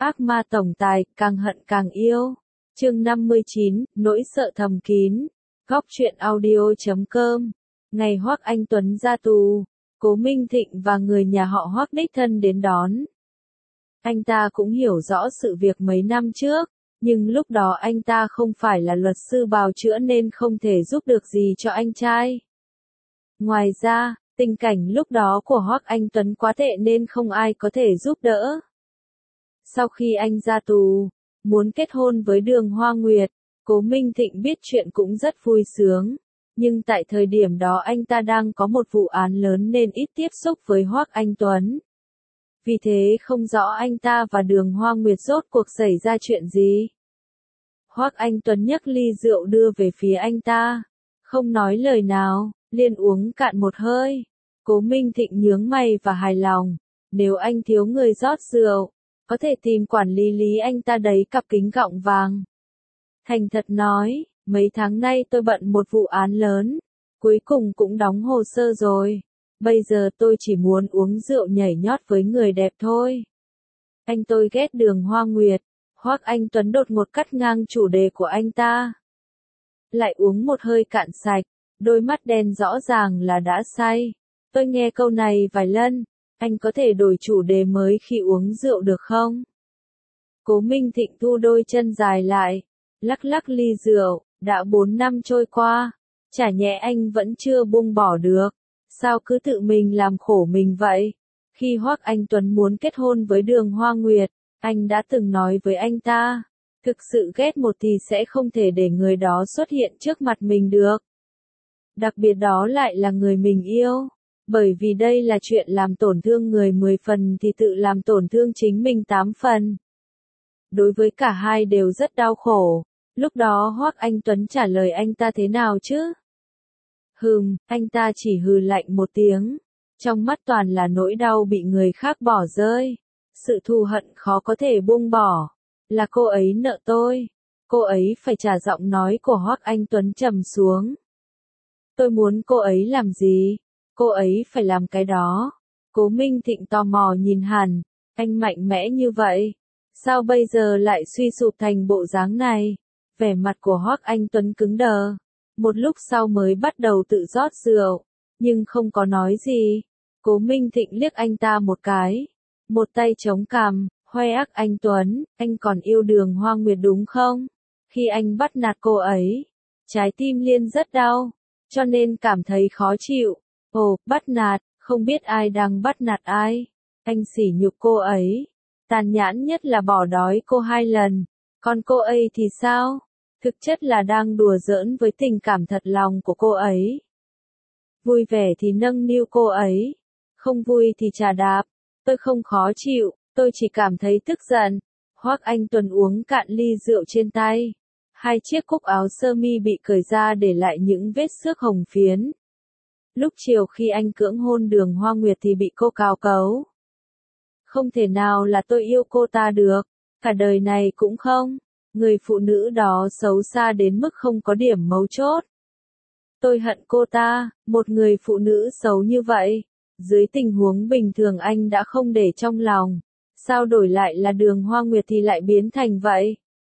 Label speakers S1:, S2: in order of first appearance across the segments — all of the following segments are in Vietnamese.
S1: Ác ma tổng tài, càng hận càng yêu. Chương 59, nỗi sợ thầm kín. Góc truyện audio.com. Ngày Hoắc Anh Tuấn ra tù, Cố Minh Thịnh và người nhà họ Hoắc đích thân đến đón. Anh ta cũng hiểu rõ sự việc mấy năm trước, nhưng lúc đó anh ta không phải là luật sư bào chữa nên không thể giúp được gì cho anh trai. Ngoài ra, tình cảnh lúc đó của Hoắc Anh Tuấn quá tệ nên không ai có thể giúp đỡ. Sau khi anh ra tù, muốn kết hôn với Đường Hoa Nguyệt, Cố Minh Thịnh biết chuyện cũng rất vui sướng. Nhưng tại thời điểm đó anh ta đang có một vụ án lớn nên ít tiếp xúc với Hoắc Anh Tuấn. Vì thế không rõ anh ta và Đường Hoa Nguyệt rốt cuộc xảy ra chuyện gì. Hoắc Anh Tuấn nhấc ly rượu đưa về phía anh ta, không nói lời nào, liền uống cạn một hơi. Cố Minh Thịnh nhướng mày và hài lòng, nếu anh thiếu người rót rượu, có thể tìm quản lý Lý anh ta đấy cặp kính gọng vàng. Thành thật nói, mấy tháng nay tôi bận một vụ án lớn, cuối cùng cũng đóng hồ sơ rồi. Bây giờ tôi chỉ muốn uống rượu nhảy nhót với người đẹp thôi. Anh tôi ghét Đường Hoa Nguyệt. Hoắc Anh Tuấn đột ngột cắt ngang chủ đề của anh ta. Lại uống một hơi cạn sạch, đôi mắt đen rõ ràng là đã say. Tôi nghe câu này vài lần, anh có thể đổi chủ đề mới khi uống rượu được không? Cố Minh Thịnh thu đôi chân dài lại, lắc lắc ly rượu, đã 4 năm trôi qua, chả nhẽ anh vẫn chưa buông bỏ được, sao cứ tự mình làm khổ mình vậy? Khi Hoắc Anh Tuấn muốn kết hôn với Đường Hoa Nguyệt, anh đã từng nói với anh ta, thực sự ghét một thì sẽ không thể để người đó xuất hiện trước mặt mình được. Đặc biệt đó lại là người mình yêu, bởi vì đây là chuyện làm tổn thương người 10 phần thì tự làm tổn thương chính mình 8 phần. Đối với cả hai đều rất đau khổ. Lúc đó Hoắc Anh Tuấn trả lời anh ta thế nào chứ? Anh ta chỉ hừ lạnh một tiếng. Trong mắt toàn là nỗi đau bị người khác bỏ rơi. Sự thù hận khó có thể buông bỏ. Là cô ấy nợ tôi. Cô ấy phải trả. Giọng nói của Hoắc Anh Tuấn trầm xuống. Tôi muốn cô ấy làm gì? Cô ấy phải làm cái đó. Cố Minh Thịnh tò mò nhìn hắn. Anh mạnh mẽ như vậy. Sao bây giờ lại suy sụp thành bộ dáng này? Vẻ mặt của Hoắc Anh Tuấn cứng đờ. Một lúc sau mới bắt đầu tự rót rượu, nhưng không có nói gì. Cố Minh Thịnh liếc anh ta một cái, một tay chống cằm, khoe ác anh Tuấn, anh còn yêu Đường Hoa Nguyệt đúng không? Khi anh bắt nạt cô ấy, trái tim Liên rất đau, cho nên cảm thấy khó chịu. Ồ, bắt nạt, không biết ai đang bắt nạt ai. Anh sỉ nhục cô ấy. Tàn nhẫn nhất là bỏ đói cô 2 lần. Còn cô ấy thì sao? Thực chất là đang đùa giỡn với tình cảm thật lòng của cô ấy. Vui vẻ thì nâng niu cô ấy. Không vui thì chà đạp. Tôi không khó chịu, tôi chỉ cảm thấy tức giận. Hoắc Anh Tuấn uống cạn ly rượu trên tay. 2 chiếc cúc áo sơ mi bị cởi ra để lại những vết xước hồng phiến. Lúc chiều khi anh cưỡng hôn Đường Hoa Nguyệt thì bị cô cào cấu. Không thể nào là tôi yêu cô ta được, cả đời này cũng không. Người phụ nữ đó xấu xa đến mức không có điểm mấu chốt. Tôi hận cô ta, một người phụ nữ xấu như vậy. Dưới tình huống bình thường anh đã không để trong lòng. Sao đổi lại là Đường Hoa Nguyệt thì lại biến thành vậy?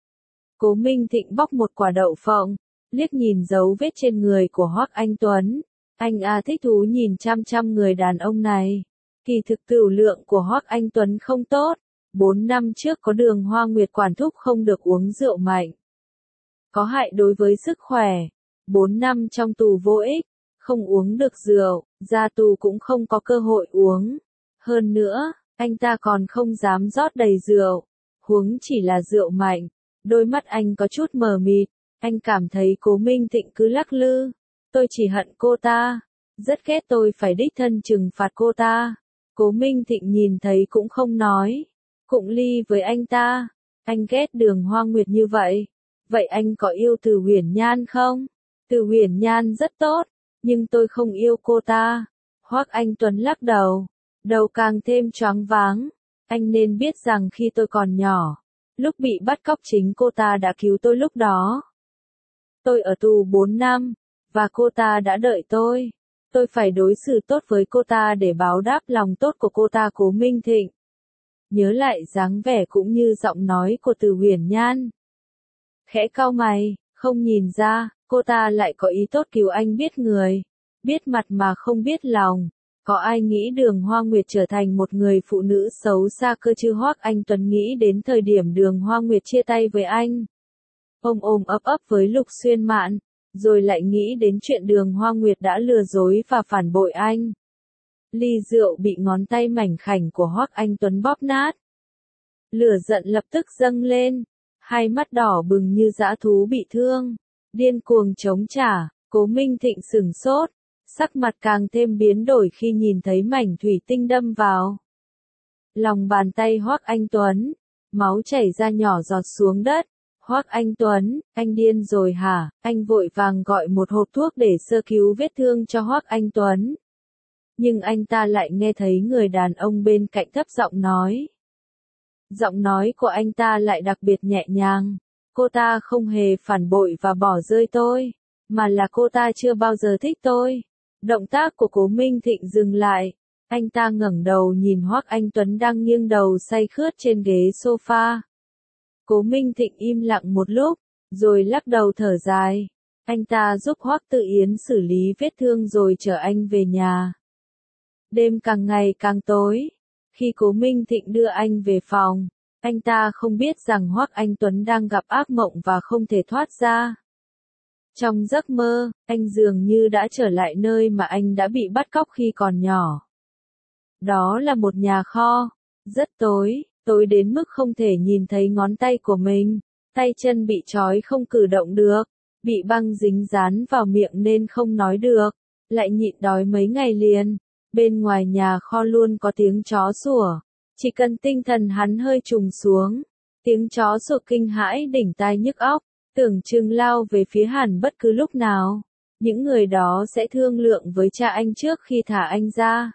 S1: Cố Minh Thịnh bóc một quả đậu phộng, liếc nhìn dấu vết trên người của Hoắc Anh Tuấn. Anh thích thú nhìn chăm chăm người đàn ông này. Kỳ thực tửu lượng của Hoắc Anh Tuấn không tốt. 4 năm trước có Đường Hoa Nguyệt quản thúc không được uống rượu mạnh. Có hại đối với sức khỏe. 4 năm trong tù vô ích, không uống được rượu, ra tù cũng không có cơ hội uống. Hơn nữa, anh ta còn không dám rót đầy rượu, huống chỉ là rượu mạnh. Đôi mắt anh có chút mờ mịt, anh cảm thấy Cố Minh Thịnh cứ lắc lư. Tôi chỉ hận cô ta, rất ghét tôi phải đích thân trừng phạt cô ta. Cố Minh Thịnh nhìn thấy cũng không nói. Cụng ly với anh ta, anh ghét Đường Hoa Nguyệt như vậy. Vậy anh có yêu Từ Huyền Nhan không? Từ Huyền Nhan rất tốt, nhưng tôi không yêu cô ta. Hoắc Anh Tuấn lắc đầu, đầu càng thêm choáng váng. Anh nên biết rằng khi tôi còn nhỏ, lúc bị bắt cóc chính cô ta đã cứu tôi lúc đó. Tôi ở tù 4 năm, và cô ta đã đợi tôi. Tôi phải đối xử tốt với cô ta để báo đáp lòng tốt của cô ta. Cố Minh Thịnh nhớ lại dáng vẻ cũng như giọng nói của Từ Huyền Nhan. Khẽ cau mày, không nhìn ra, cô ta lại có ý tốt cứu anh biết người, biết mặt mà không biết lòng. Có ai nghĩ Đường Hoa Nguyệt trở thành một người phụ nữ xấu xa cơ chứ? Hoắc Anh Tuấn nghĩ đến thời điểm Đường Hoa Nguyệt chia tay với anh, ôm ôm ấp ấp với Lục Xuyên Mạn, rồi lại nghĩ đến chuyện Đường Hoa Nguyệt đã lừa dối và phản bội anh. Ly rượu bị ngón tay mảnh khảnh của Hoắc Anh Tuấn bóp nát. Lửa giận lập tức dâng lên, hai mắt đỏ bừng như dã thú bị thương, điên cuồng chống trả. Cố Minh Thịnh sửng sốt, sắc mặt càng thêm biến đổi khi nhìn thấy mảnh thủy tinh đâm vào lòng bàn tay Hoắc Anh Tuấn, máu chảy ra nhỏ giọt xuống đất. Hoắc Anh Tuấn, anh điên rồi hả? Anh vội vàng gọi một hộp thuốc để sơ cứu vết thương cho Hoắc Anh Tuấn. Nhưng anh ta lại nghe thấy người đàn ông bên cạnh thấp giọng nói. Giọng nói của anh ta lại đặc biệt nhẹ nhàng. Cô ta không hề phản bội và bỏ rơi tôi, mà là cô ta chưa bao giờ thích tôi. Động tác của Cố Minh Thịnh dừng lại. Anh ta ngẩng đầu nhìn Hoắc Anh Tuấn đang nghiêng đầu say khướt trên ghế sofa. Cố Minh Thịnh im lặng một lúc, rồi lắc đầu thở dài. Anh ta giúp Hoắc Tự Yến xử lý vết thương rồi chở anh về nhà. Đêm càng ngày càng tối. Khi Cố Minh Thịnh đưa anh về phòng, anh ta không biết rằng Hoắc Anh Tuấn đang gặp ác mộng và không thể thoát ra. Trong giấc mơ, anh dường như đã trở lại nơi mà anh đã bị bắt cóc khi còn nhỏ. Đó là một nhà kho, rất tối, tối đến mức không thể nhìn thấy ngón tay của mình, tay chân bị trói không cử động được, bị băng dính dán vào miệng nên không nói được, lại nhịn đói mấy ngày liền. Bên ngoài nhà kho luôn có tiếng chó sủa, chỉ cần tinh thần hắn hơi trùng xuống, tiếng chó sủa kinh hãi đỉnh tai nhức óc, tưởng chừng lao về phía hắn bất cứ lúc nào. Những người đó sẽ thương lượng với cha anh trước khi thả anh ra.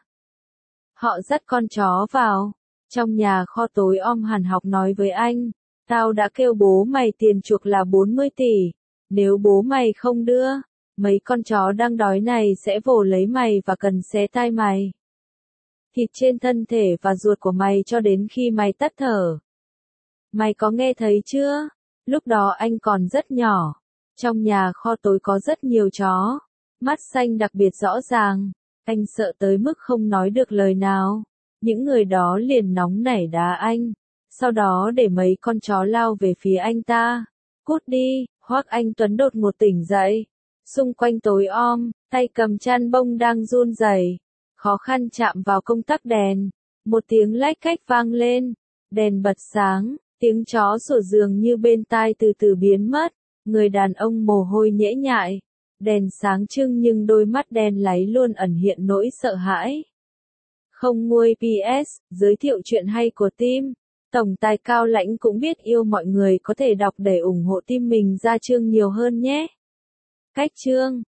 S1: Họ dắt con chó vào. Trong nhà kho tối om Hàn Học nói với anh, tao đã kêu bố mày tiền chuộc là 40 tỷ. Nếu bố mày không đưa, mấy con chó đang đói này sẽ vồ lấy mày và cần xé tai mày. Thịt trên thân thể và ruột của mày cho đến khi mày tắt thở. Mày có nghe thấy chưa? Lúc đó anh còn rất nhỏ. Trong nhà kho tối có rất nhiều chó. Mắt xanh đặc biệt rõ ràng. Anh sợ tới mức không nói được lời nào. Những người đó liền nóng nảy đá anh. Sau đó để mấy con chó lao về phía anh ta. Cút đi, Hoắc Anh Tuấn đột ngột tỉnh dậy. Xung quanh tối om, tay cầm chăn bông đang run rẩy, khó khăn chạm vào công tắc đèn. Một tiếng lách cách vang lên. Đèn bật sáng, tiếng chó sủa dường như bên tai từ từ biến mất. Người đàn ông mồ hôi nhễ nhại. Đèn sáng trưng nhưng đôi mắt đen láy luôn ẩn hiện nỗi sợ hãi. Không nguôi PS, giới thiệu chuyện hay của team. Tổng tài Cao Lãnh cũng biết yêu mọi người có thể đọc để ủng hộ team mình ra chương nhiều hơn nhé. Cách chương